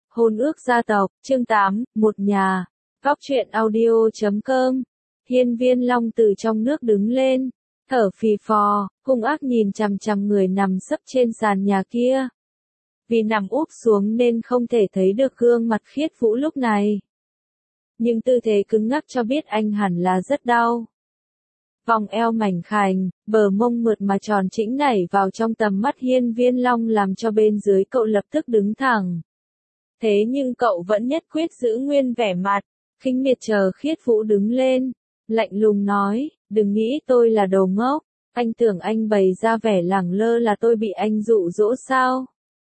Hôn ước gia tộc, chương 8, một nhà. Góc truyện audio.com. Hiên Viên Long từ trong nước đứng lên, thở phì phò, hung ác nhìn chằm chằm người nằm sấp trên sàn nhà kia. Vì nằm úp xuống nên không thể thấy được gương mặt Khiết Vũ lúc này. Nhưng tư thế cứng ngắc cho biết anh hẳn là rất đau. Vòng eo mảnh khảnh, bờ mông mượt mà tròn chỉnh nảy vào trong tầm mắt Hiên Viên Long làm cho bên dưới cậu lập tức đứng thẳng. Thế nhưng cậu vẫn nhất quyết giữ nguyên vẻ mặt, khinh miệt chờ Khiết Vũ đứng lên, lạnh lùng nói, đừng nghĩ tôi là đồ ngốc, anh tưởng anh bày ra vẻ lẳng lơ là tôi bị anh dụ dỗ sao?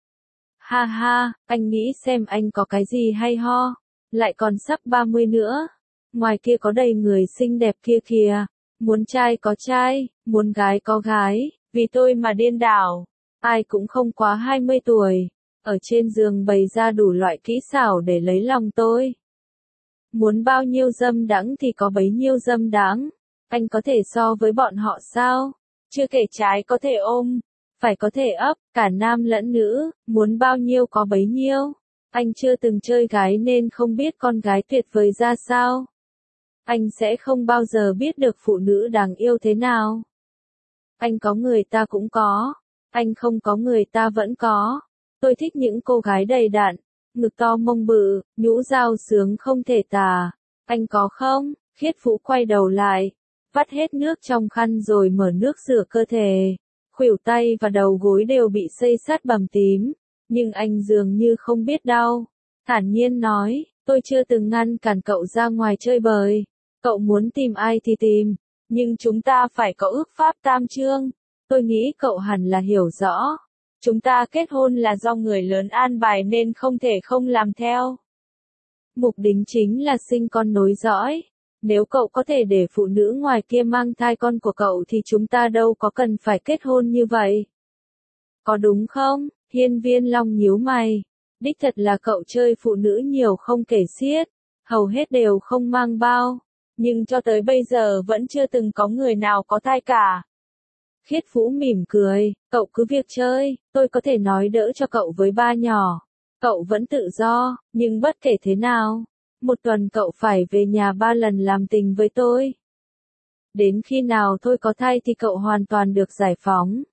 Ha ha, anh nghĩ xem anh có cái gì hay ho, lại còn sắp 30 nữa, ngoài kia có đầy người xinh đẹp kia kìa, muốn trai có trai, muốn gái có gái, vì tôi mà điên đảo, ai cũng không quá 20 tuổi. Ở trên giường bày ra đủ loại kỹ xảo để lấy lòng tôi. Muốn bao nhiêu dâm đãng thì có bấy nhiêu dâm đãng. Anh có thể so với bọn họ sao? Chưa kể trái có thể ôm, phải có thể ấp, cả nam lẫn nữ, muốn bao nhiêu có bấy nhiêu. Anh chưa từng chơi gái nên không biết con gái tuyệt vời ra sao. Anh sẽ không bao giờ biết được phụ nữ đáng yêu thế nào. Anh có người ta cũng có, anh không có người ta vẫn có. Tôi thích những cô gái đầy đặn, ngực to mông bự, nhũ dao sướng không thể tả. Anh có không? Khiết Vũ quay đầu lại, vắt hết nước trong khăn rồi mở nước rửa cơ thể. Khuỷu tay và đầu gối đều bị xây xát bầm tím, nhưng anh dường như không biết đau. Thản nhiên nói, tôi chưa từng ngăn cản cậu ra ngoài chơi bời. Cậu muốn tìm ai thì tìm, nhưng chúng ta phải có ước pháp tam chương. Tôi nghĩ cậu hẳn là hiểu rõ. Chúng ta kết hôn là do người lớn an bài nên không thể không làm theo. Mục đích chính là sinh con nối dõi. Nếu cậu có thể để phụ nữ ngoài kia mang thai con của cậu thì chúng ta đâu có cần phải kết hôn như vậy. Có đúng không? Hiên Viên Long nhíu mày. Đích thật là cậu chơi phụ nữ nhiều không kể xiết. Hầu hết đều không mang bao. Nhưng cho tới bây giờ vẫn chưa từng có người nào có thai cả. Khiết Vũ mỉm cười, cậu cứ việc chơi, tôi có thể nói đỡ cho cậu với ba nhỏ. Cậu vẫn tự do, nhưng bất kể thế nào, một tuần cậu phải về nhà 3 lần làm tình với tôi. Đến khi nào tôi có thai thì cậu hoàn toàn được giải phóng.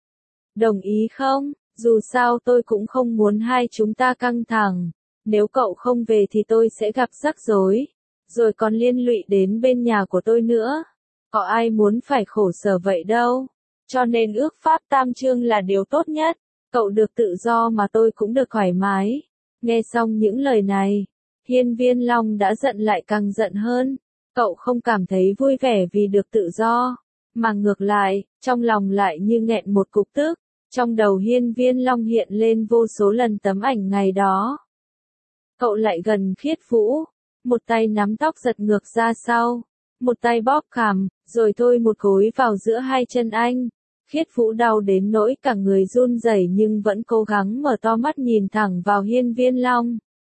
Đồng ý không? Dù sao tôi cũng không muốn hai chúng ta căng thẳng. Nếu cậu không về thì tôi sẽ gặp rắc rối, rồi còn liên lụy đến bên nhà của tôi nữa. Có ai muốn phải khổ sở vậy đâu. Cho nên ước pháp tam chương là điều tốt nhất, cậu được tự do mà tôi cũng được thoải mái. Nghe xong những lời này, Hiên Viên Long đã giận lại càng giận hơn. Cậu không cảm thấy vui vẻ vì được tự do, mà ngược lại, trong lòng lại như nghẹn một cục tức. Trong đầu Hiên Viên Long hiện lên vô số lần tấm ảnh ngày đó. Cậu lại gần Khiết Vũ, một tay nắm tóc giật ngược ra sau, một tay bóp cằm, rồi thôi một gối vào giữa hai chân anh. Khiết Vũ đau đến nỗi cả người run rẩy nhưng vẫn cố gắng mở to mắt nhìn thẳng vào Hiên Viên Long.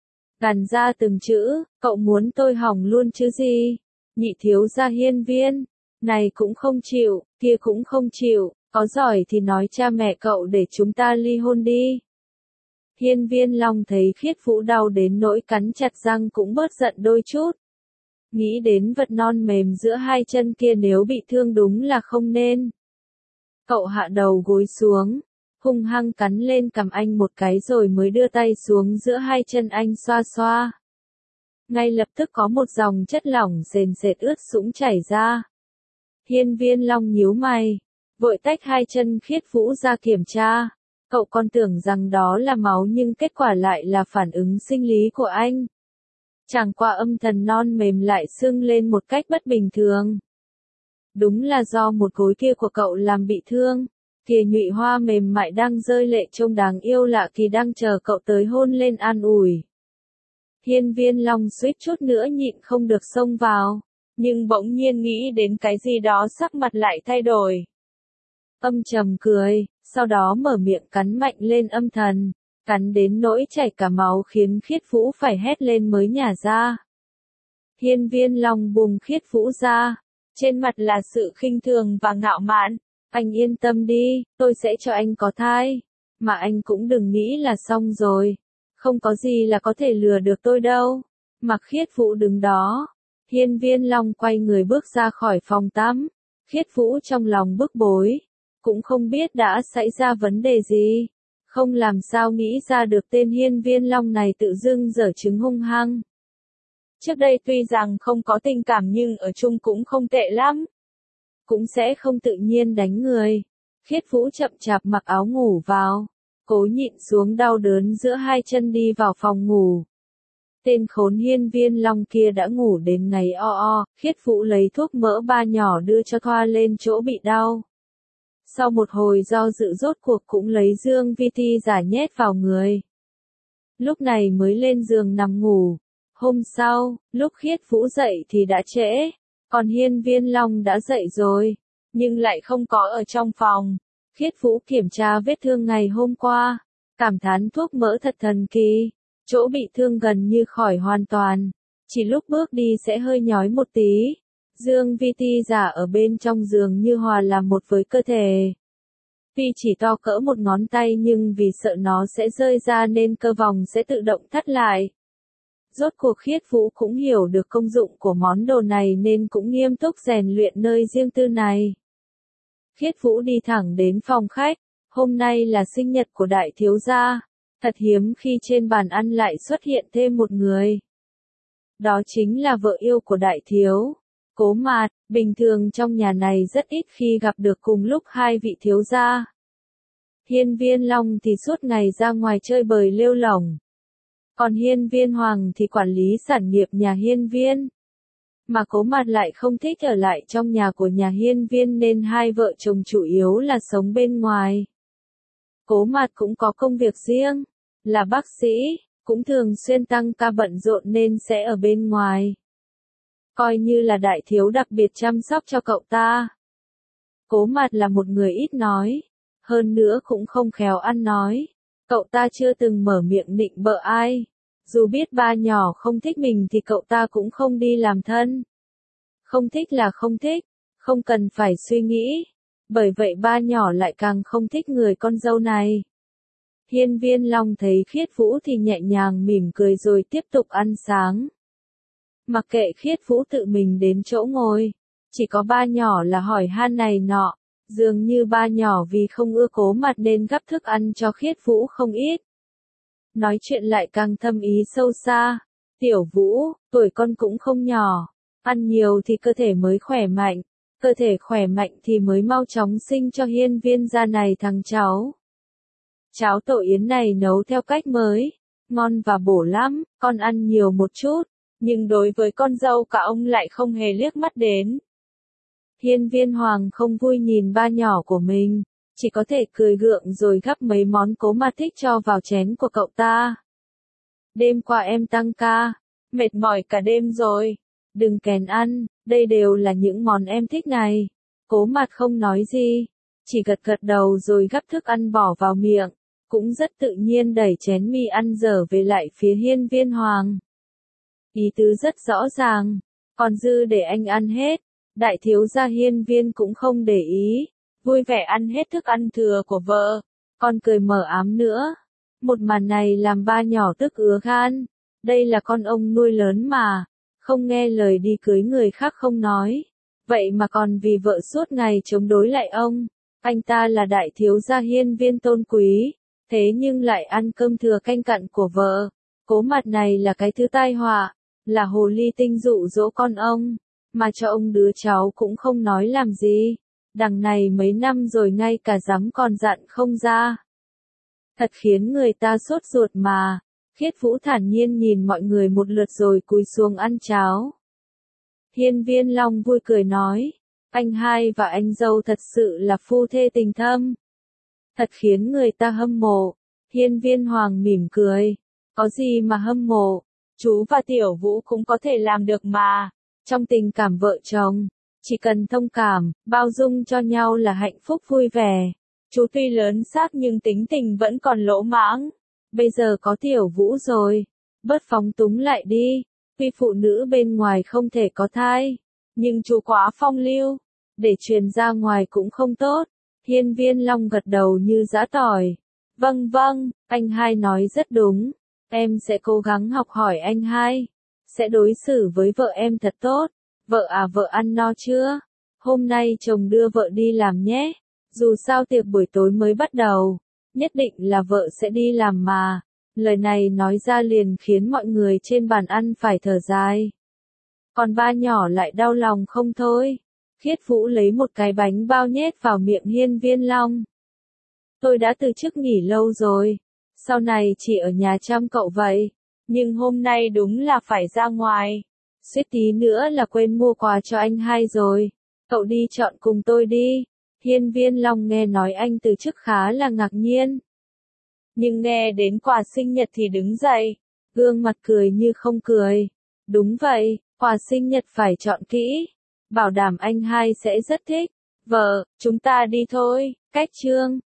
Gằn ra từng chữ, cậu muốn tôi hỏng luôn chứ gì? Nhị thiếu gia Hiên Viên, này cũng không chịu, kia cũng không chịu, có giỏi thì nói cha mẹ cậu để chúng ta ly hôn đi. Hiên Viên Long thấy Khiết Vũ đau đến nỗi cắn chặt răng cũng bớt giận đôi chút. Nghĩ đến vật non mềm giữa hai chân kia nếu bị thương đúng là không nên. Cậu hạ đầu gối xuống, hung hăng cắn lên cằm anh một cái rồi mới đưa tay xuống giữa hai chân anh xoa xoa. Ngay lập tức có một dòng chất lỏng sền sệt ướt sũng chảy ra. Hiên Viên Long nhíu mày, vội tách hai chân Khiết Vũ ra kiểm tra. Cậu còn tưởng rằng đó là máu nhưng kết quả lại là phản ứng sinh lý của anh. Chẳng qua âm thần non mềm lại sưng lên một cách bất bình thường. Đúng là do một gối kia của cậu làm bị thương. Kìa nhụy hoa mềm mại đang rơi lệ trông đáng yêu lạ kỳ đang chờ cậu tới hôn lên an ủi. Hiên Viên Long suýt chút nữa nhịn không được xông vào, nhưng bỗng nhiên nghĩ đến cái gì đó sắc mặt lại thay đổi. Âm trầm cười, sau đó mở miệng cắn mạnh lên âm thần, cắn đến nỗi chảy cả máu khiến Khiết Vũ phải hét lên mới nhả ra. Hiên Viên Long buông Khiết Vũ ra, trên mặt là sự khinh thường và ngạo mạn. Anh yên tâm đi, tôi sẽ cho anh có thai, mà anh cũng đừng nghĩ là xong rồi. Không có gì là có thể lừa được tôi đâu. Mặc Khiết Vũ đứng đó. Hiên Viên Long quay người bước ra khỏi phòng tắm. Khiết Vũ trong lòng bức bối. Cũng không biết đã xảy ra vấn đề gì. Không làm sao nghĩ ra được tên Hiên Viên Long này tự dưng giở trứng hung hăng. Trước đây tuy rằng không có tình cảm nhưng ở chung cũng không tệ lắm. Cũng sẽ không tự nhiên đánh người. Khiết Vũ chậm chạp mặc áo ngủ vào. Cố nhịn xuống đau đớn giữa hai chân đi vào phòng ngủ. Tên khốn Hiên Viên Long kia đã ngủ đến ngày o. Khiết Vũ lấy thuốc mỡ ba nhỏ đưa cho thoa lên chỗ bị đau. Sau một hồi do dự rốt cuộc cũng lấy dương vi ti giả nhét vào người. Lúc này mới lên giường nằm ngủ. Hôm sau, lúc Khiết Vũ dậy thì đã trễ. Còn Hiên Viên Long đã dậy rồi. Nhưng lại không có ở trong phòng. Khiết Vũ kiểm tra vết thương ngày hôm qua. Cảm thán thuốc mỡ thật thần kỳ. Chỗ bị thương gần như khỏi hoàn toàn. Chỉ lúc bước đi sẽ hơi nhói một tí. Dương vi ti giả ở bên trong giường như hòa làm một với cơ thể. Tuy chỉ to cỡ một ngón tay nhưng vì sợ nó sẽ rơi ra nên cơ vòng sẽ tự động thắt lại. Rốt cuộc Khiết Vũ cũng hiểu được công dụng của món đồ này nên cũng nghiêm túc rèn luyện nơi riêng tư này. Khiết Vũ đi thẳng đến phòng khách. Hôm nay là sinh nhật của đại thiếu gia. Thật hiếm khi trên bàn ăn lại xuất hiện thêm một người. Đó chính là vợ yêu của đại thiếu. Cố Mạt. Bình thường trong nhà này rất ít khi gặp được cùng lúc hai vị thiếu gia. Hiên Viên Long thì suốt ngày ra ngoài chơi bời lêu lổng. Còn Hiên Viên Hoàng thì quản lý sản nghiệp nhà Hiên Viên. Mà Cố Mạt lại không thích ở lại trong nhà của nhà Hiên Viên nên hai vợ chồng chủ yếu là sống bên ngoài. Cố Mạt cũng có công việc riêng, là bác sĩ, cũng thường xuyên tăng ca bận rộn nên sẽ ở bên ngoài. Coi như là đại thiếu đặc biệt chăm sóc cho cậu ta. Cố Mạt là một người ít nói, hơn nữa cũng không khéo ăn nói. Cậu ta chưa từng mở miệng nịnh bợ ai. Dù biết ba nhỏ không thích mình thì cậu ta cũng không đi làm thân. Không thích là không thích, không cần phải suy nghĩ. Bởi vậy ba nhỏ lại càng không thích người con dâu này. Hiên Viên Long thấy Khiết Vũ thì nhẹ nhàng mỉm cười rồi tiếp tục ăn sáng. Mặc kệ Khiết Vũ tự mình đến chỗ ngồi, chỉ có ba nhỏ là hỏi han này nọ. Dường như ba nhỏ vì không ưa Cố Mạt nên gắp thức ăn cho Khiết Vũ không ít. Nói chuyện lại càng thâm ý sâu xa. Tiểu Vũ, tuổi con cũng không nhỏ. Ăn nhiều thì cơ thể mới khỏe mạnh. Cơ thể khỏe mạnh thì mới mau chóng sinh cho Hiên Viên gia này thằng cháu. Cháo tổ yến này nấu theo cách mới. Ngon và bổ lắm, con ăn nhiều một chút. Nhưng đối với con dâu cả ông lại không hề liếc mắt đến. Hiên Viên Hoàng không vui nhìn ba nhỏ của mình, chỉ có thể cười gượng rồi gắp mấy món Cố Mạt thích cho vào chén của cậu ta. Đêm qua em tăng ca, mệt mỏi cả đêm rồi, đừng kèn ăn, đây đều là những món em thích này. Cố Mạt không nói gì, chỉ gật gật đầu rồi gắp thức ăn bỏ vào miệng, cũng rất tự nhiên đẩy chén mì ăn dở về lại phía Hiên Viên Hoàng. Ý tứ rất rõ ràng, còn dư để anh ăn hết. Đại thiếu gia Hiên Viên cũng không để ý, vui vẻ ăn hết thức ăn thừa của vợ, còn cười mở ám nữa. Một màn này làm ba nhỏ tức ứa gan, đây là con ông nuôi lớn mà, không nghe lời đi cưới người khác không nói, vậy mà còn vì vợ suốt ngày chống đối lại ông. Anh ta là đại thiếu gia Hiên Viên tôn quý, thế nhưng lại ăn cơm thừa canh cặn của vợ. Cố Mạt này là cái thứ tai họa, là hồ ly tinh dụ dỗ con ông. Mà cho ông đứa cháu cũng không nói làm gì. Đằng này mấy năm rồi ngay cả dám còn dặn không ra. Thật khiến người ta sốt ruột mà. Khiết Vũ thản nhiên nhìn mọi người một lượt rồi cúi xuống ăn cháo. Hiên Viên Long vui cười nói. Anh hai và anh dâu thật sự là phu thê tình thâm. Thật khiến người ta hâm mộ. Hiên Viên Hoàng mỉm cười. Có gì mà hâm mộ. Chú và Tiểu Vũ cũng có thể làm được mà. Trong tình cảm vợ chồng, chỉ cần thông cảm, bao dung cho nhau là hạnh phúc vui vẻ. Chú tuy lớn xác nhưng tính tình vẫn còn lỗ mãng. Bây giờ có Tiểu Vũ rồi, bớt phóng túng lại đi. Tuy phụ nữ bên ngoài không thể có thai, nhưng chú quá phong lưu, để truyền ra ngoài cũng không tốt. Hiên Viên Long gật đầu như giã tỏi. Vâng vâng, anh hai nói rất đúng. Em sẽ cố gắng học hỏi anh hai. Sẽ đối xử với vợ em thật tốt. Vợ à, vợ ăn no chưa? Hôm nay chồng đưa vợ đi làm nhé. Dù sao tiệc buổi tối mới bắt đầu. Nhất định là vợ sẽ đi làm mà. Lời này nói ra liền khiến mọi người trên bàn ăn phải thở dài. Còn ba nhỏ lại đau lòng không thôi. Khiết Vũ lấy một cái bánh bao nhét vào miệng Hiên Viên Long. Tôi đã từ chức nghỉ lâu rồi. Sau này chỉ ở nhà chăm cậu vậy. Nhưng hôm nay đúng là phải ra ngoài. Suýt tí nữa là quên mua quà cho anh hai rồi. Cậu đi chọn cùng tôi đi. Hiên Viên Long nghe nói anh từ chức khá là ngạc nhiên. Nhưng nghe đến quà sinh nhật thì đứng dậy. Gương mặt cười như không cười. Đúng vậy, quà sinh nhật phải chọn kỹ. Bảo đảm anh hai sẽ rất thích. Vợ, chúng ta đi thôi. Cách chương